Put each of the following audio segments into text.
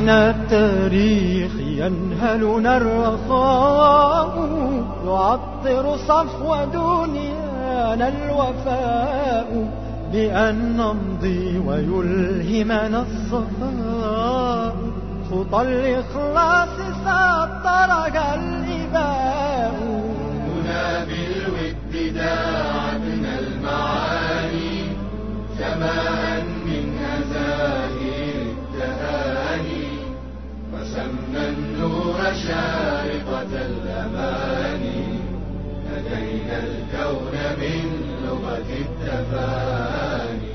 من التاريخ ينهلنا الرخاء، يعطر صفو دنيانا الوفاء، بأن نمضي ويلهمنا الصفاء، خطى الإخلاص سطرها الإباء. هنا بالود داعتنا المعاني، سماء من أزاهر التهاني، رسمنا النور شارقة الأماني، هدينا الكون من لغة التفاني.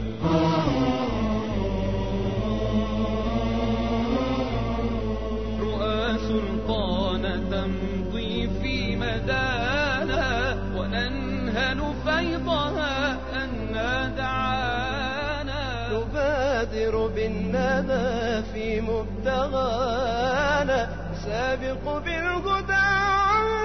رؤى سلطان تمضي في مدانا، وننهل فيضها أن دعانا، نبادر بالندى في مبتغانا، سابق بالهدى